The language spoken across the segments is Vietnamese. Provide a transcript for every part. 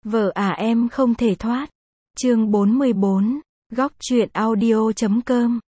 Vợ à em không thể thoát. Chương 44, góc truyện audio.com.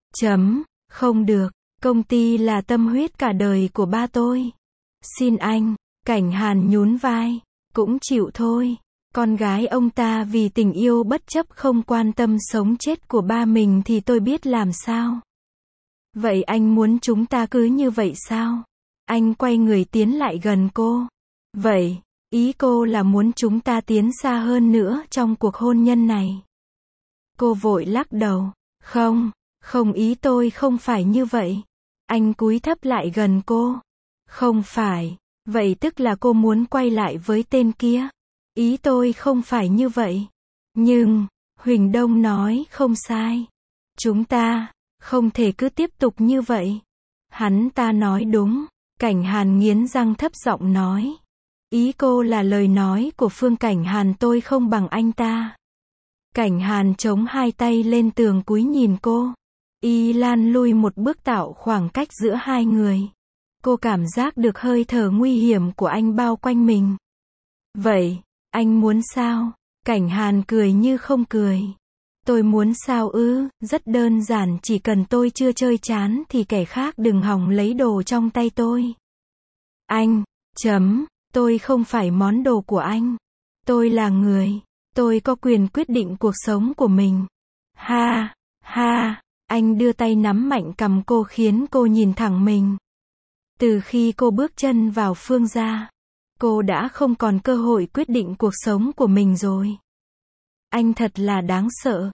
Không được, công ty là tâm huyết cả đời của ba tôi. Xin anh, Cảnh Hàn nhún vai, cũng chịu thôi. Con gái ông ta vì tình yêu bất chấp không quan tâm sống chết của ba mình thì tôi biết làm sao. Vậy anh muốn chúng ta cứ như vậy sao? Anh quay người tiến lại gần cô. Vậy, ý cô là muốn chúng ta tiến xa hơn nữa trong cuộc hôn nhân này. Cô vội lắc đầu. Không ý tôi không phải như vậy. Anh cúi thấp lại gần cô. Không phải, vậy tức là cô muốn quay lại với tên kia. Ý tôi không phải như vậy. Nhưng, Huỳnh Đông nói không sai. Chúng ta, không thể cứ tiếp tục như vậy. Hắn ta nói đúng. Cảnh Hàn nghiến răng thấp giọng nói. Ý cô là lời nói của Phương Cảnh Hàn tôi không bằng anh ta. Cảnh Hàn chống hai tay lên tường cúi nhìn cô. Y lan lui một bước tạo khoảng cách giữa hai người. Cô cảm giác được hơi thở nguy hiểm của anh bao quanh mình. Vậy, anh muốn sao? Cảnh Hàn cười như không cười. Tôi muốn sao ư? Rất đơn giản, chỉ cần tôi chưa chơi chán thì kẻ khác đừng hòng lấy đồ trong tay tôi. Anh, tôi không phải món đồ của anh. Tôi là người. Tôi có quyền quyết định cuộc sống của mình. Ha, anh đưa tay nắm mạnh cằm cô khiến cô nhìn thẳng mình. Từ khi cô bước chân vào Phương gia, cô đã không còn cơ hội quyết định cuộc sống của mình rồi. Anh thật là đáng sợ.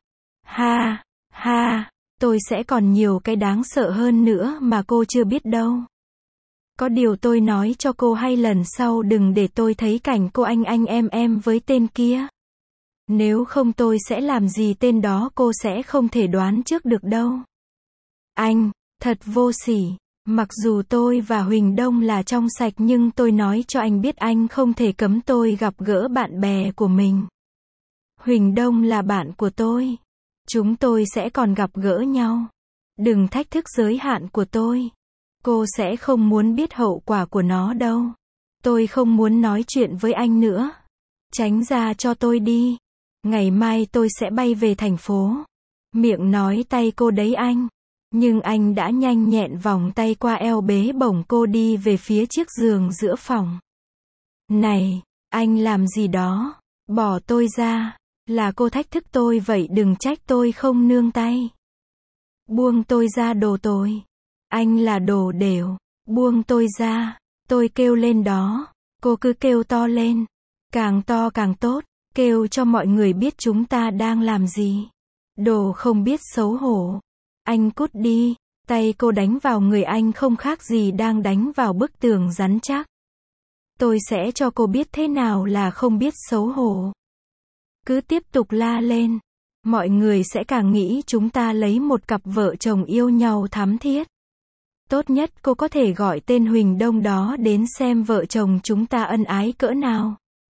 Ha, tôi sẽ còn nhiều cái đáng sợ hơn nữa mà cô chưa biết đâu. Có điều tôi nói cho cô hay lần sau đừng để tôi thấy cảnh cô anh em với tên kia. Nếu không tôi sẽ làm gì tên đó cô sẽ không thể đoán trước được đâu. Anh, thật vô sỉ. Mặc dù tôi và Huỳnh Đông là trong sạch nhưng tôi nói cho anh biết anh không thể cấm tôi gặp gỡ bạn bè của mình. Huỳnh Đông là bạn của tôi. Chúng tôi sẽ còn gặp gỡ nhau. Đừng thách thức giới hạn của tôi. Cô sẽ không muốn biết hậu quả của nó đâu. Tôi không muốn nói chuyện với anh nữa. Tránh ra cho tôi đi. Ngày mai tôi sẽ bay về thành phố. Miệng nói tay cô đấy anh. Nhưng anh đã nhanh nhẹn vòng tay qua eo bế bổng cô đi về phía chiếc giường giữa phòng. Này, anh làm gì đó? Bỏ tôi ra. Là cô thách thức tôi vậy đừng trách tôi không nương tay. Buông tôi ra đồ tồi. Anh là đồ đều. Buông tôi ra. Tôi kêu lên đó. Cô cứ kêu to lên. Càng to càng tốt. Kêu cho mọi người biết chúng ta đang làm gì. Đồ không biết xấu hổ. Anh cút đi. Tay cô đánh vào người anh không khác gì đang đánh vào bức tường rắn chắc. Tôi sẽ cho cô biết thế nào là không biết xấu hổ. Cứ tiếp tục la lên. Mọi người sẽ càng nghĩ chúng ta lấy một cặp vợ chồng yêu nhau thắm thiết. Tốt nhất cô có thể gọi tên Huỳnh Đông đó đến xem vợ chồng chúng ta ân ái cỡ nào.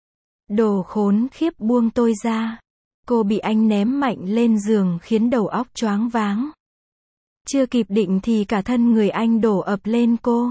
Đồ khốn khiếp, buông tôi ra. Cô bị anh ném mạnh lên giường khiến đầu óc choáng váng. Chưa kịp định thì cả thân người anh đổ ập lên cô.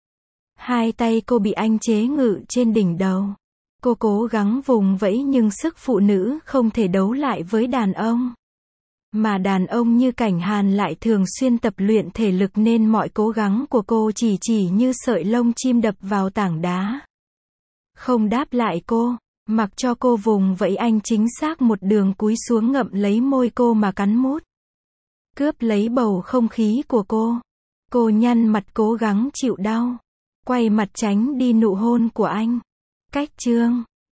Hai tay cô bị anh chế ngự trên đỉnh đầu. Cô cố gắng vùng vẫy nhưng sức phụ nữ không thể đấu lại với đàn ông. Mà đàn ông như Cảnh Hàn lại thường xuyên tập luyện thể lực nên mọi cố gắng của cô chỉ như sợi lông chim đập vào tảng đá. Không đáp lại cô, mặc cho cô vùng vẫy anh chính xác một đường cúi xuống ngậm lấy môi cô mà cắn mút. Cướp lấy bầu không khí của cô. Cô nhăn mặt cố gắng chịu đau. Quay mặt tránh đi nụ hôn của anh. Cách chương